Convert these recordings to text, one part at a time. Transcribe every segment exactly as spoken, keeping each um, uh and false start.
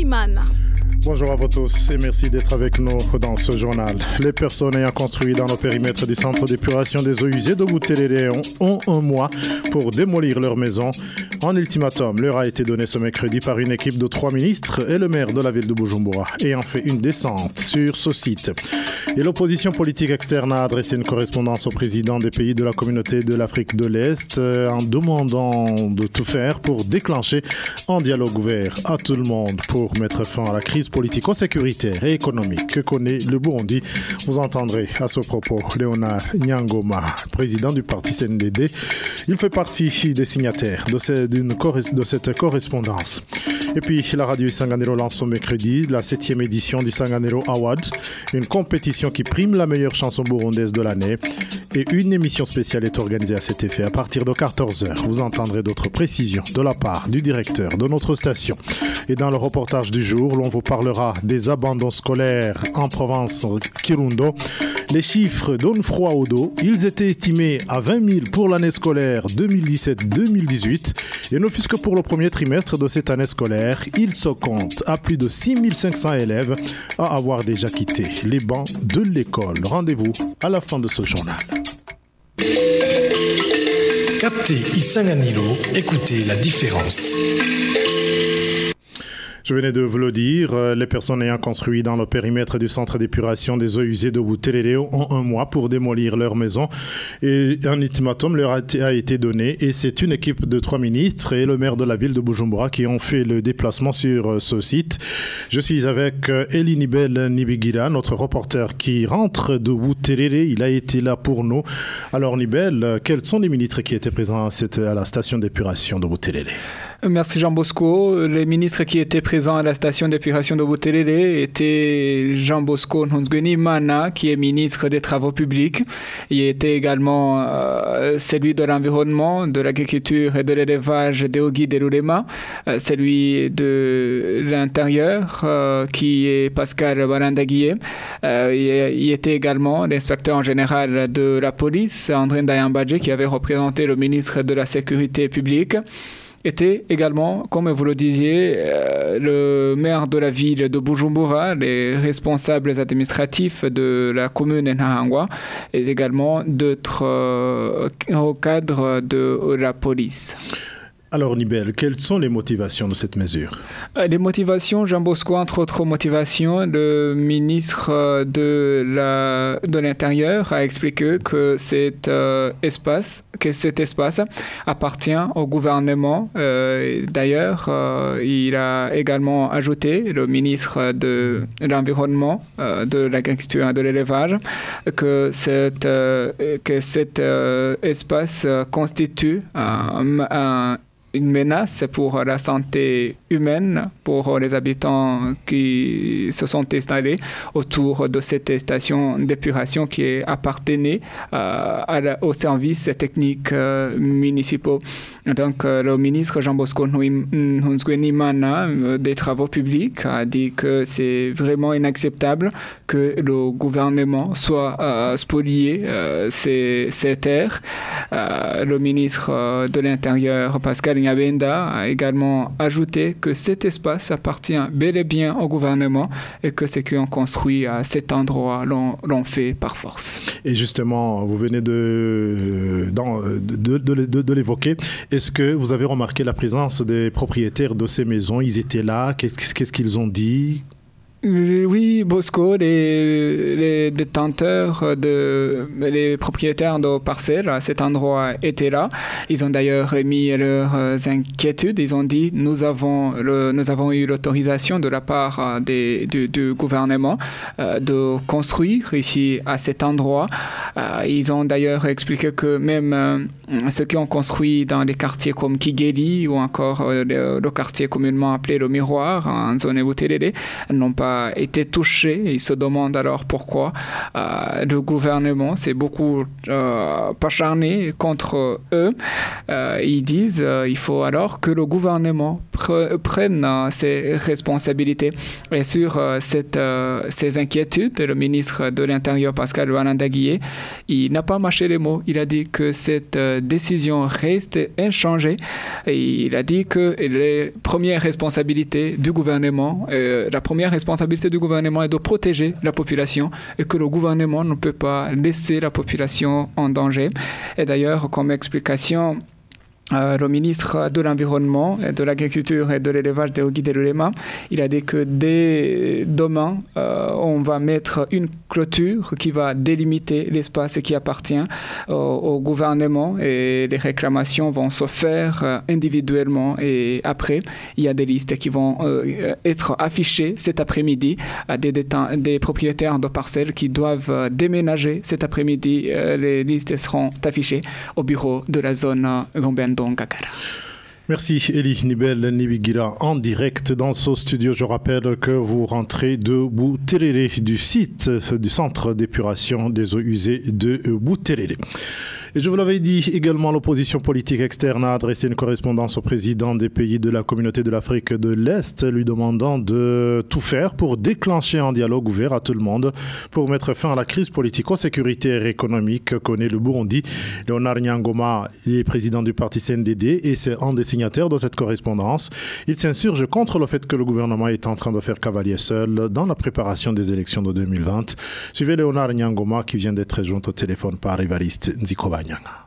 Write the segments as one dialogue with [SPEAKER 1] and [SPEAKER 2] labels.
[SPEAKER 1] Nduwenimana.
[SPEAKER 2] Bonjour à vous tous et merci d'être avec nous dans ce journal. Les personnes ayant construit dans le périmètre du centre d'épuration des eaux usées de Buterere ont un mois pour démolir leur maison. Un ultimatum leur a été donné ce mercredi par une équipe de trois ministres et le maire de la ville de Bujumbura ayant fait une descente sur ce site. Et l'opposition politique externe a adressé une correspondance au président des pays de la communauté de l'Afrique de l'Est en demandant de tout faire pour déclencher un dialogue ouvert à tout le monde pour mettre fin à la crise politico-sécuritaire et économique que connaît le Burundi. Vous entendrez à ce propos Léonard Nyangoma, président du parti C N D D. Il fait partie des signataires de, ces, d'une, de cette correspondance. Et puis la radio Isanganiro lance ce mercredi la septième édition du Isanganiro Award, une compétition qui prime la meilleure chanson burundaise de l'année. Et une émission spéciale est organisée à cet effet à partir de quatorze heures. Vous entendrez d'autres précisions de la part du directeur de notre station. Et dans le reportage du jour, l'on vous parlera des abandons scolaires en province Kirundo. Les chiffres donnent froid au dos. Ils étaient estimés à vingt mille pour l'année scolaire deux mille dix-sept deux mille dix-huit. Et ne fût-ce que pour le premier trimestre de cette année scolaire, il se compte à plus de six mille cinq cents élèves à avoir déjà quitté les bancs de l'école. Rendez-vous à la fin de ce journal.
[SPEAKER 3] Captez Isanganiro, écoutez la différence.
[SPEAKER 2] Je venais de vous le dire, les personnes ayant construit dans le périmètre du centre d'épuration des eaux usées de Buterere ont un mois pour démolir leur maison et un ultimatum leur a été donné et c'est une équipe de trois ministres et le maire de la ville de Bujumbura qui ont fait le déplacement sur ce site. Je suis avec Eli Nibel Nibigira, notre reporter qui rentre de Buterere, il a été là pour nous. Alors Nibel, quels sont les ministres qui étaient présents à, cette, à la station d'épuration de Buterere?
[SPEAKER 4] Merci Jean Bosco. Les ministres qui étaient présents à la station d'épuration de Buterere étaient Jean Bosco Nduwenimana, qui est ministre des Travaux publics. Il était également euh, celui de l'environnement, de l'agriculture et de l'élevage Deogi Delulema, euh, celui de l'intérieur, euh, qui est Pascal Barandaguié. Euh, il, il était également l'inspecteur en général de la police, André Ndayambadje, qui avait représenté le ministre de la Sécurité publique. Était également, comme vous le disiez, euh, le maire de la ville de Bujumbura, les responsables administratifs de la commune Ntahangwa et également d'autres euh, cadres de la police.
[SPEAKER 2] Alors Nibel, quelles sont les motivations de cette mesure?
[SPEAKER 4] Les motivations, Jean Bosco, entre autres motivations, le ministre de, la, de l'Intérieur a expliqué que cet, euh, espace, que cet espace appartient au gouvernement. Euh, d'ailleurs, euh, il a également ajouté, le ministre de l'Environnement, euh, de l'Agriculture et de l'Élevage, que, cette, euh, que cet euh, espace constitue un, un une menace pour la santé humaine, pour les habitants qui se sont installés autour de cette station d'épuration qui appartenait euh, à la, aux services techniques euh, municipaux. Donc, euh, le ministre Jean Bosco Nduwenimana euh, des Travaux publics a dit que c'est vraiment inacceptable que le gouvernement soit euh, spolié euh, ces, ces terres. Euh, le ministre euh, de l'Intérieur, Pascal Nyabenda, a également ajouté que cet espace appartient bel et bien au gouvernement et que ce qu'ils ont construit à cet endroit l'ont, l'ont fait par force.
[SPEAKER 2] Et justement, vous venez de, de, de, de, de l'évoquer. Est-ce que vous avez remarqué la présence des propriétaires de ces maisons? Ils étaient là, qu'est-ce, qu'est-ce qu'ils ont dit?
[SPEAKER 4] Oui, Bosco, les, les détenteurs, de, les propriétaires de parcelles à cet endroit étaient là. Ils ont d'ailleurs émis leurs inquiétudes. Ils ont dit nous avons, le, nous avons eu l'autorisation de la part des, du, du gouvernement euh, de construire ici à cet endroit. Euh, ils ont d'ailleurs expliqué que même euh, ceux qui ont construit dans des quartiers comme Kigeli ou encore euh, le, le quartier communément appelé le Miroir en zone Buterere n'ont pas a été touché. Ils se demandent alors pourquoi euh, le gouvernement s'est beaucoup euh, acharné contre eux. Euh, ils disent euh, il faut alors que le gouvernement pre- prenne euh, ses responsabilités. Et sur euh, cette, euh, ces inquiétudes, le ministre de l'Intérieur, Pascal Balandagui, il n'a pas mâché les mots. Il a dit que cette euh, décision reste inchangée. Et il a dit que les premières responsabilités du gouvernement, euh, la première responsabilité du gouvernement est de protéger la population et que le gouvernement ne peut pas laisser la population en danger. Et d'ailleurs, comme explication, Euh, le ministre de l'Environnement, de l'Agriculture et de l'Élevage, Deogui Delulema, il a dit que dès demain, euh, on va mettre une clôture qui va délimiter l'espace qui appartient au, au gouvernement et les réclamations vont se faire euh, individuellement. Et après, il y a des listes qui vont euh, être affichées cet après-midi à des, déten- des propriétaires de parcelles qui doivent euh, déménager cet après-midi. Euh, les listes seront affichées au bureau de la zone euh, Gomben.
[SPEAKER 2] Merci Elie Nibel Nibigira en direct dans ce studio. Je rappelle que vous rentrez de Bouterere, du site du centre d'épuration des eaux usées de Bouterere. Et je vous l'avais dit également, l'opposition politique externe a adressé une correspondance au président des pays de la communauté de l'Afrique de l'Est, lui demandant de tout faire pour déclencher un dialogue ouvert à tout le monde pour mettre fin à la crise politico-sécuritaire et économique que connaît le Burundi. Léonard Nyangoma est président du parti C N D D et c'est un des signataires de cette correspondance. Il s'insurge contre le fait que le gouvernement est en train de faire cavalier seul dans la préparation des élections de deux mille vingt. Suivez Léonard Nyangoma qui vient d'être joint au téléphone par Évariste Nzikobanya.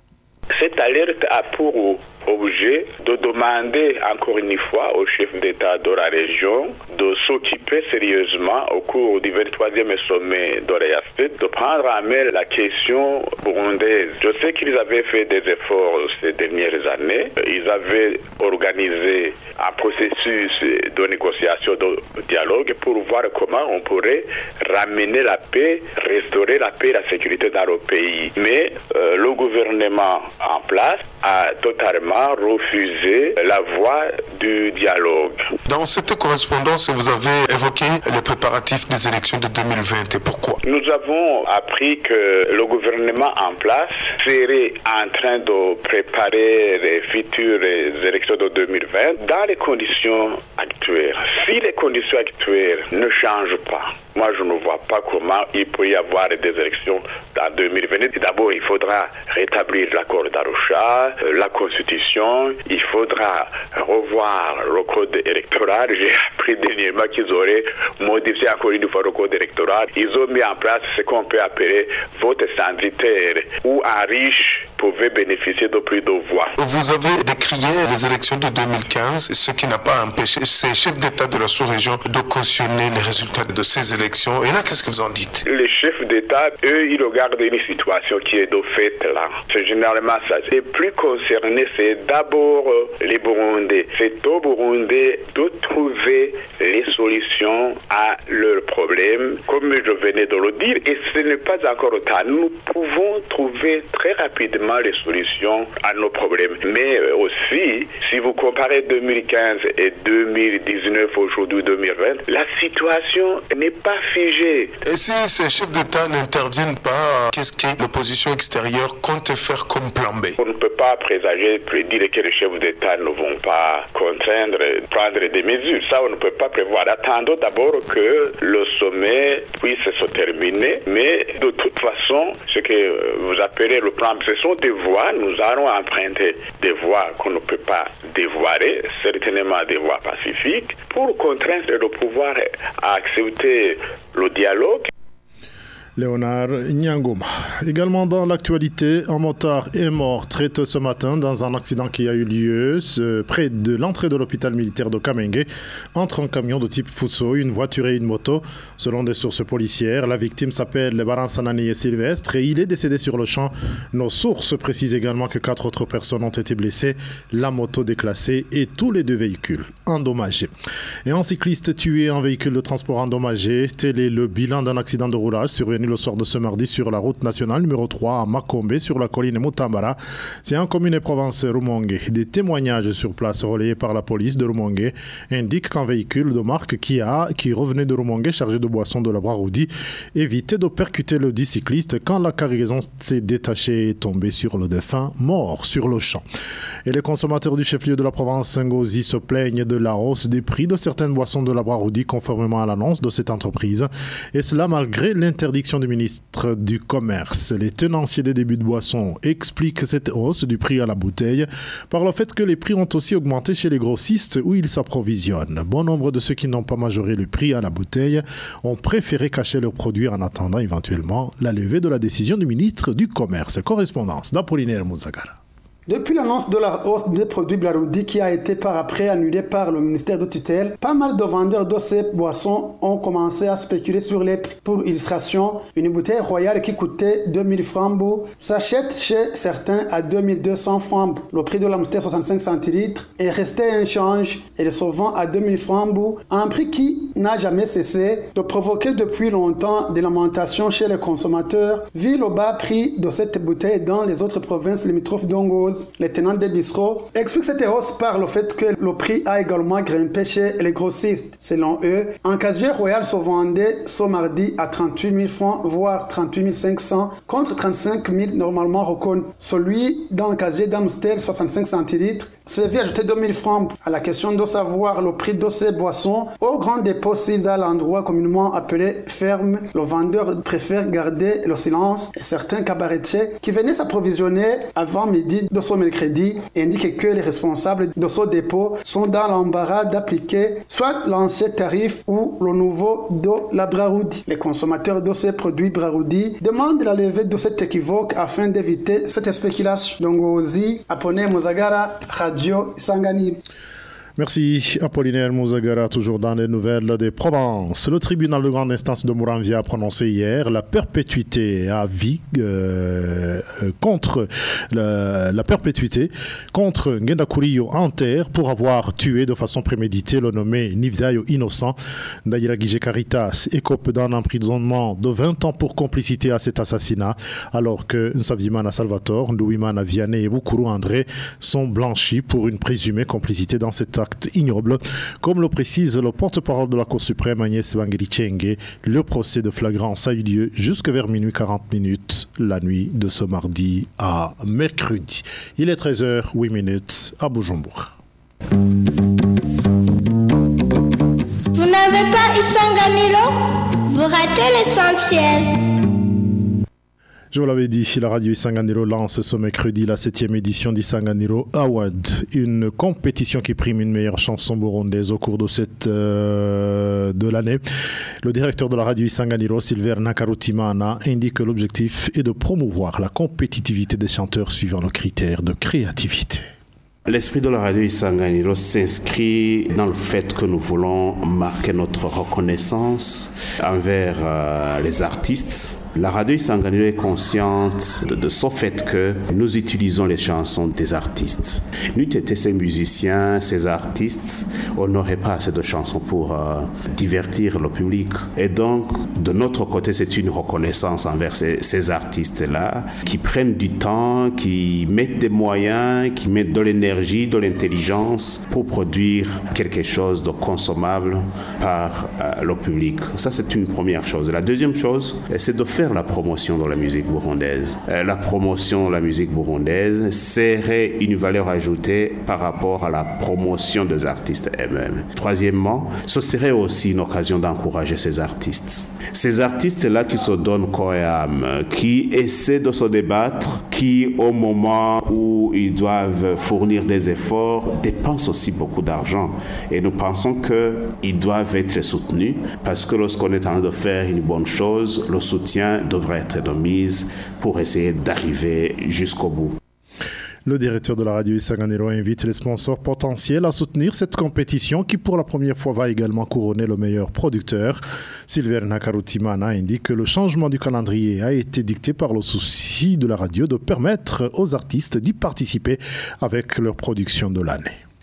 [SPEAKER 1] Cette alerte a pour objet de demander encore une fois au chef d'État de la région de s'occuper sérieusement au cours du vingt-troisième sommet d'Oréasté, de prendre en main la question burundaise. Je sais qu'ils avaient fait des efforts ces dernières années. Ils avaient organisé un processus de négociation, de dialogue pour voir comment on pourrait ramener la paix, restaurer la paix et la sécurité dans le pays. Mais euh, le gouvernement en place a totalement refusé la voie du dialogue.
[SPEAKER 5] Dans cette correspondance, vous avez évoqué les préparatifs des élections de deux mille vingt. Et pourquoi?
[SPEAKER 1] Nous avons appris que le gouvernement en place serait en train de préparer les futures élections de deux mille vingt dans les conditions actuelles. Si les conditions actuelles ne changent pas, moi je ne vois pas comment il peut y avoir des élections en deux mille vingt. D'abord, il faudra rétablir l'accord d'Arusha, la constitution, il faudra revoir le code électoral. J'ai appris dernièrement qu'ils auraient modifié encore une fois le code électoral. Ils ont mis en place ce qu'on peut appeler vote censitaire, où un riche pouvait bénéficier de plus de voix.
[SPEAKER 5] Vous avez décrié les élections de deux mille quinze, ce qui n'a pas empêché ces chefs d'État de la sous-région de cautionner les résultats de ces élections. Et là, qu'est-ce que vous en dites?
[SPEAKER 1] Les chefs d'État, eux, ils regardent une situation qui est de fait là. C'est généralement ça. Les plus concernés, c'est d'abord les Burundais. C'est aux Burundais de trouver les solutions à leurs problèmes, comme je venais de le dire, et ce n'est pas encore le temps. Nous pouvons trouver très rapidement les solutions à nos problèmes. Mais aussi, si vous comparez deux mille quinze et deux mille dix-neuf, aujourd'hui deux mille vingt, la situation n'est pas figée.
[SPEAKER 5] Et si ces chefs d'État n'interviennent pas, qu'est-ce que l'opposition extérieure compte faire comme plan B?
[SPEAKER 1] On ne peut pas présager, prédire que les chefs d'État ne vont pas contraindre, prendre des mesures. Ça, on ne peut pas prévoir. Attendons d'abord que le sommet puisse se terminer. Mais de toute façon, ce que vous appelez le plan B, ce sont des voies. Nous allons emprunter des voies qu'on ne peut pas dévoiler, certainement des voies pacifiques, pour contraindre le pouvoir à accepter le dialogue.
[SPEAKER 2] Léonard Nyangoma. Également dans l'actualité, un motard est mort très tôt ce matin dans un accident qui a eu lieu près de l'entrée de l'hôpital militaire de Kamenge entre un camion de type Fuso, une voiture et une moto. Selon des sources policières, la victime s'appelle Lebaran Sanani Sylvestre et il est décédé sur le champ. Nos sources précisent également que quatre autres personnes ont été blessées, la moto déclassée et tous les deux véhicules endommagés. Et un cycliste tué, un véhicule de transport endommagé, tel est le bilan d'un accident de roulage survenu le soir de ce mardi sur la route nationale numéro trois à Makombe sur la colline Mutambara. C'est en commune et province Rumongue. Des témoignages sur place relayés par la police de Rumongue indiquent qu'un véhicule de marque Kia qui revenait de Rumongue chargé de boissons de la Braroudi évitait de percuter le dit cycliste quand la cargaison s'est détachée et est tombée sur le défunt mort sur le champ. Et les consommateurs du chef-lieu de la province Ngozi se plaignent de la hausse des prix de certaines boissons de la Braroudi conformément à l'annonce de cette entreprise. Et cela malgré l'interdiction du ministre du Commerce. Les tenanciers des débits de boissons expliquent cette hausse du prix à la bouteille par le fait que les prix ont aussi augmenté chez les grossistes où ils s'approvisionnent. Bon nombre de ceux qui n'ont pas majoré le prix à la bouteille ont préféré cacher leurs produits en attendant éventuellement la levée de la décision du ministre du Commerce. Correspondance d'Apollinaire Mouzagara.
[SPEAKER 6] Depuis l'annonce de la hausse des produits Braroudi qui a été par après annulée par le ministère de tutelle, pas mal de vendeurs de ces boissons ont commencé à spéculer sur les prix. Pour illustration, une bouteille royale qui coûtait deux mille francs s'achète chez certains à deux mille deux cents francs. Le prix de l'Amstel soixante-cinq centilitres est resté inchangé et se vend à deux mille francs, un prix qui n'a jamais cessé de provoquer depuis longtemps des lamentations chez les consommateurs, vu le bas prix de cette bouteille dans les autres provinces limitrophes d'Ongoz. Les tenants des bistrots expliquent cette hausse par le fait que le prix a également grimpé chez les grossistes. Selon eux, un casier royal se vendait ce mardi à trente-huit mille francs, voire trente-huit mille cinq cents, contre trente-cinq mille normalement reconnus. Celui d'un casier d'Amstel soixante-cinq centilitres se vit ajouter deux mille francs. À la question de savoir le prix de ces boissons, au grand dépôt six à l'endroit communément appelé ferme, le vendeur préfère garder le silence et certains cabaretiers qui venaient s'approvisionner avant midi de ce mercredi indiquent que les responsables de ce dépôt sont dans l'embarras d'appliquer soit l'ancien tarif ou le nouveau de la Braroudi. Les consommateurs de ces produits Braroudi demandent la levée de cet équivoque afin d'éviter cette spéculation. Donc aussi, Apollinaire Mouzagara, Radio Isangani.
[SPEAKER 2] Merci Apollinaire Mouzagara, toujours dans les nouvelles des provinces. Le tribunal de grande instance de Mouramvia a prononcé hier la perpétuité à vie euh, contre la, la perpétuité contre Ngendakuriyo Anter pour avoir tué de façon préméditée le nommé Nivzayo Innocent. Daïra Guige Caritas écope d'un emprisonnement de vingt ans pour complicité à cet assassinat, alors que Nsavimana Salvatore, Ndouimana Vianney et Bukuru André sont blanchis pour une présumée complicité dans cet acte ignoble. Comme le précise le porte-parole de la Cour suprême Agnès Wangiri-Chenge, le procès de flagrance a eu lieu jusque vers minuit quarante minutes la nuit de ce mardi à mercredi. Il est treize heures huit minutes à Bujumbura.
[SPEAKER 7] Vous n'avez pas Isanganilo? Vous ratez l'essentiel.
[SPEAKER 2] Je vous l'avais dit, la radio Isanganiro lance ce mercredi la septième édition d'Isanganiro Award, une compétition qui prime une meilleure chanson burundaise au cours de cette euh, de l'année. Le directeur de la radio Isanganiro, Silver Nakarutimana, indique que l'objectif est de promouvoir la compétitivité des chanteurs suivant le critère de créativité.
[SPEAKER 8] L'esprit de la radio Isanganiro s'inscrit dans le fait que nous voulons marquer notre reconnaissance envers euh, les artistes. La radio Isanganiro est consciente de, de ce fait que nous utilisons les chansons des artistes. N'eût été ces musiciens, ces artistes, on n'aurait pas assez de chansons pour euh, divertir le public. Et donc, de notre côté, c'est une reconnaissance envers ces, ces artistes-là qui prennent du temps, qui mettent des moyens, qui mettent de l'énergie, de l'intelligence pour produire quelque chose de consommable par euh, le public. Ça, c'est une première chose. La deuxième chose, c'est de faire la promotion de la musique burundaise. Euh, la promotion de la musique burundaise serait une valeur ajoutée par rapport à la promotion des artistes eux-mêmes. Troisièmement, ce serait aussi une occasion d'encourager ces artistes. Ces artistes-là qui se donnent corps et âme, qui essaient de se débattre, qui au moment où ils doivent fournir des efforts, dépensent aussi beaucoup d'argent. Et nous pensons qu'ils doivent être soutenus parce que lorsqu'on est en train de faire une bonne chose, le soutien devrait être de mise pour essayer d'arriver jusqu'au bout.
[SPEAKER 2] Le directeur de la radio Isanganiro invite les sponsors potentiels à soutenir cette compétition qui pour la première fois va également couronner le meilleur producteur. Silver Nakarutimana indique que le changement du calendrier a été dicté par le souci de la radio de permettre aux artistes d'y participer avec leur production de l'année.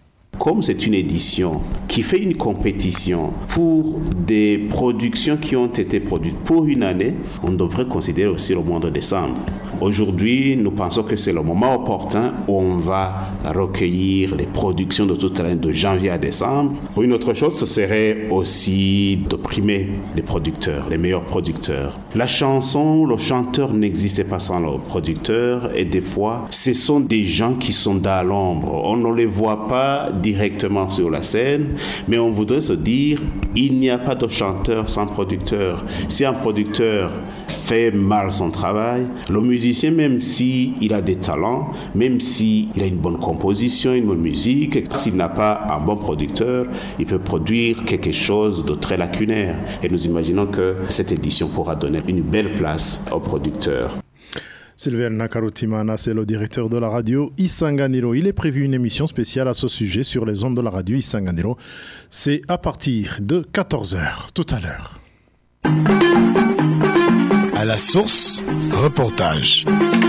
[SPEAKER 8] comme c'est une édition qui fait une compétition pour des productions qui ont été produites pour une année, on devrait considérer aussi le mois de décembre. Aujourd'hui, nous pensons que c'est le moment opportun où on va recueillir les productions de toute l'année de janvier à décembre. Pour une autre chose, ce serait aussi de primer les producteurs, les meilleurs producteurs. La chanson, le chanteur n'existait pas sans le producteur et des fois, ce sont des gens qui sont dans l'ombre. On ne les voit pas directement sur la scène, mais on voudrait se dire, il n'y a pas de chanteur sans producteur. Si un producteur fait mal son travail, le musicien, même s'il a des talents, même s'il a une bonne composition, une bonne musique, s'il n'a pas un bon producteur, il peut produire quelque chose de très lacunaire. Et nous imaginons que cette édition pourra donner une belle place aux producteurs.
[SPEAKER 2] Sylvain Nakarutimana, c'est le directeur de la radio Isanganiro. Il est prévu une émission spéciale à ce sujet sur les ondes de la radio Isanganiro. C'est à partir de quatorze heures, tout à l'heure.
[SPEAKER 3] À la source, reportage.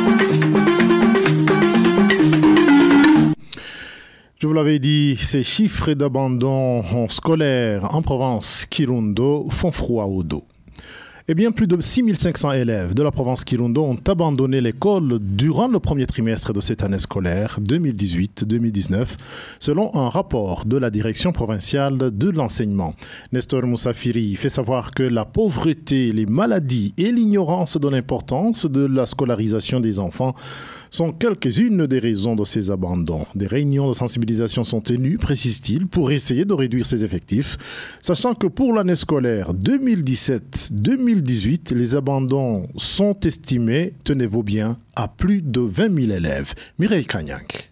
[SPEAKER 2] Je vous l'avais dit, ces chiffres d'abandon scolaire en province Kirundo font froid au dos. Eh bien, plus de six mille cinq cents élèves de la province Kirundo ont abandonné l'école durant le premier trimestre de cette année scolaire deux mille dix-huit deux mille dix-neuf, selon un rapport de la direction provinciale de l'enseignement. Nestor Moussafiri fait savoir que la pauvreté, les maladies et l'ignorance de l'importance de la scolarisation des enfants sont quelques-unes des raisons de ces abandons. Des réunions de sensibilisation sont tenues, précise-t-il, pour essayer de réduire ces effectifs, sachant que pour l'année scolaire deux mille dix-sept deux mille dix-huit, les abandons sont estimés, tenez-vous bien, à plus de vingt mille élèves. Mireille Kanyank.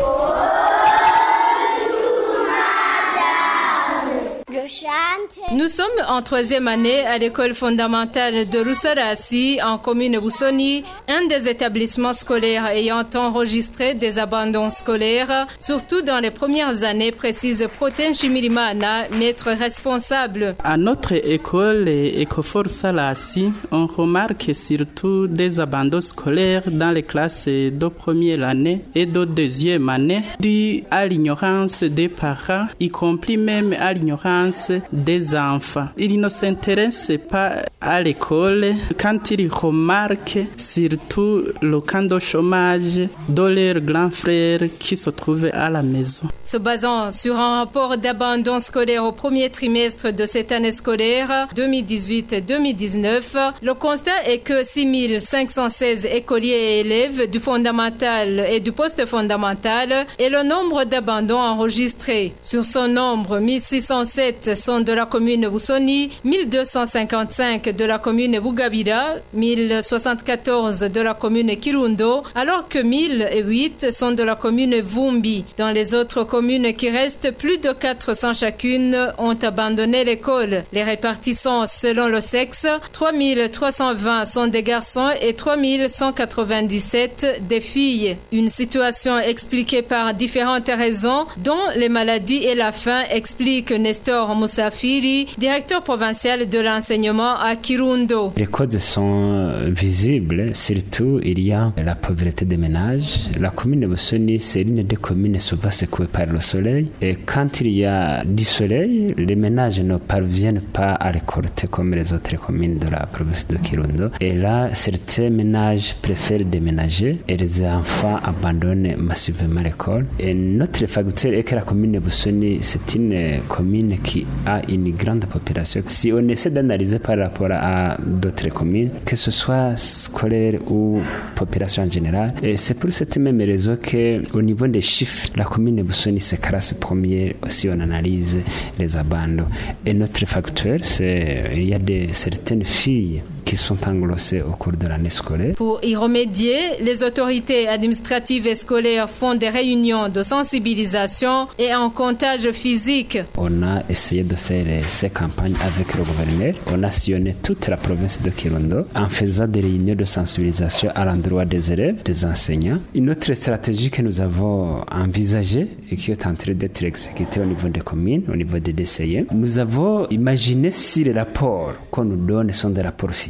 [SPEAKER 9] Nous sommes en troisième année à l'école fondamentale de Rusarasi, en commune Busoni, un des établissements scolaires ayant enregistré des abandons scolaires, surtout dans les premières années, précise Proten Chimirimana, maître responsable.
[SPEAKER 10] À notre école, Ecofor Salasi, on remarque surtout des abandons scolaires dans les classes de première année et de deuxième année, dû à l'ignorance des parents, y compris même à l'ignorance des enfants. Ils ne s'intéressent pas à l'école quand ils remarquent surtout le camp de chômage de leurs grands frères qui se trouvent à la maison.
[SPEAKER 9] Se basant sur un rapport d'abandon scolaire au premier trimestre de cette année scolaire deux mille dix-huit deux mille dix-neuf, le constat est que six mille cinq cent seize écoliers et élèves du fondamental et du post-fondamental est le nombre d'abandons enregistrés. Sur ce nombre, mille six cent sept sont de la commune Busoni, mille deux cent cinquante-cinq de la commune Bugabira, mille soixante-quatorze de la commune Kirundo, alors que mille huit sont de la commune Vumbi. Dans les autres communes qui restent, plus de quatre cents chacune ont abandonné l'école. Les répartissant selon le sexe, trois mille trois cent vingt sont des garçons et trois mille cent quatre-vingt-dix-sept des filles. Une situation expliquée par différentes raisons, dont les maladies et la faim, explique Nestor Moussafiri, directeur provincial de l'enseignement à Kirundo.
[SPEAKER 11] Les causes sont visibles, surtout il y a la pauvreté des ménages. La commune de Busoni, c'est l'une des communes souvent secouées par le soleil. Et quand il y a du soleil, les ménages ne parviennent pas à récolter comme les autres communes de la province de Kirundo. Et là, certains ménages préfèrent déménager et les enfants abandonnent massivement l'école. Et notre facteur est que la commune de Busoni, c'est une commune qui a une grande population. Si on essaie d'analyser par rapport à d'autres communes, que ce soit scolaire ou population en général, et c'est pour cette même raison qu'au niveau des chiffres, la commune de Busoni se classe premier si on analyse les abandons. Et notre facteur, c'est il y a des, certaines filles qui sont englobées au cours de l'année scolaire.
[SPEAKER 9] Pour y remédier, les autorités administratives et scolaires font des réunions de sensibilisation et un comptage physique.
[SPEAKER 11] On a essayé de faire ces campagnes avec le gouverneur. On a sillonné toute la province de Kirundo en faisant des réunions de sensibilisation à l'endroit des élèves, des enseignants. Une autre stratégie que nous avons envisagée et qui est en train d'être exécutée au niveau des communes, au niveau des D C I, nous avons imaginé si les rapports qu'on nous donne sont des rapports fiables.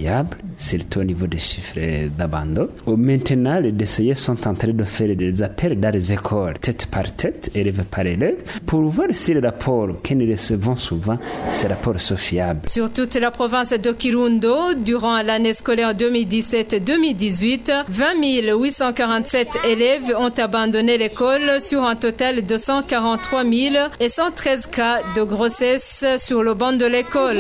[SPEAKER 11] fiables, surtout au niveau des chiffres d'abandon. Maintenant, les D C E sont en train de faire des appels dans les écoles, tête par tête, élève par élève, pour voir si les rapports que nous recevons souvent, ces rapports sont fiables.
[SPEAKER 9] Sur toute la province de Kirundo, durant l'année scolaire deux mille dix-sept deux mille dix-huit, vingt mille huit cent quarante-sept élèves ont abandonné l'école sur un total de cent quarante-trois mille et cent treize cas de grossesse sur le banc de l'école.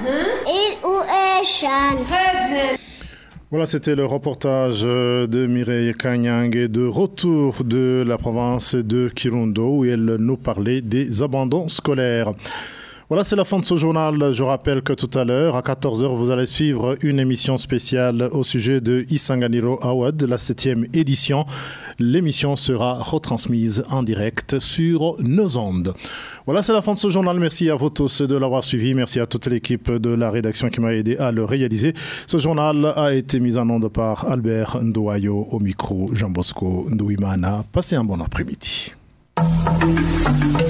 [SPEAKER 2] Voilà, c'était le reportage de Mireille Kanyang et de retour de la province de Kirundo où elle nous parlait des abandons scolaires. Voilà, c'est la fin de ce journal. Je rappelle que tout à l'heure, à quatorze heures, vous allez suivre une émission spéciale au sujet de Isanganiro Award, la septième édition. L'émission sera retransmise en direct sur nos ondes. Voilà, c'est la fin de ce journal. Merci à vous tous de l'avoir suivi. Merci à toute l'équipe de la rédaction qui m'a aidé à le réaliser. Ce journal a été mis en onde par Albert Ndouayo, au micro Jean Bosco Ndouimana. Passez un bon après-midi.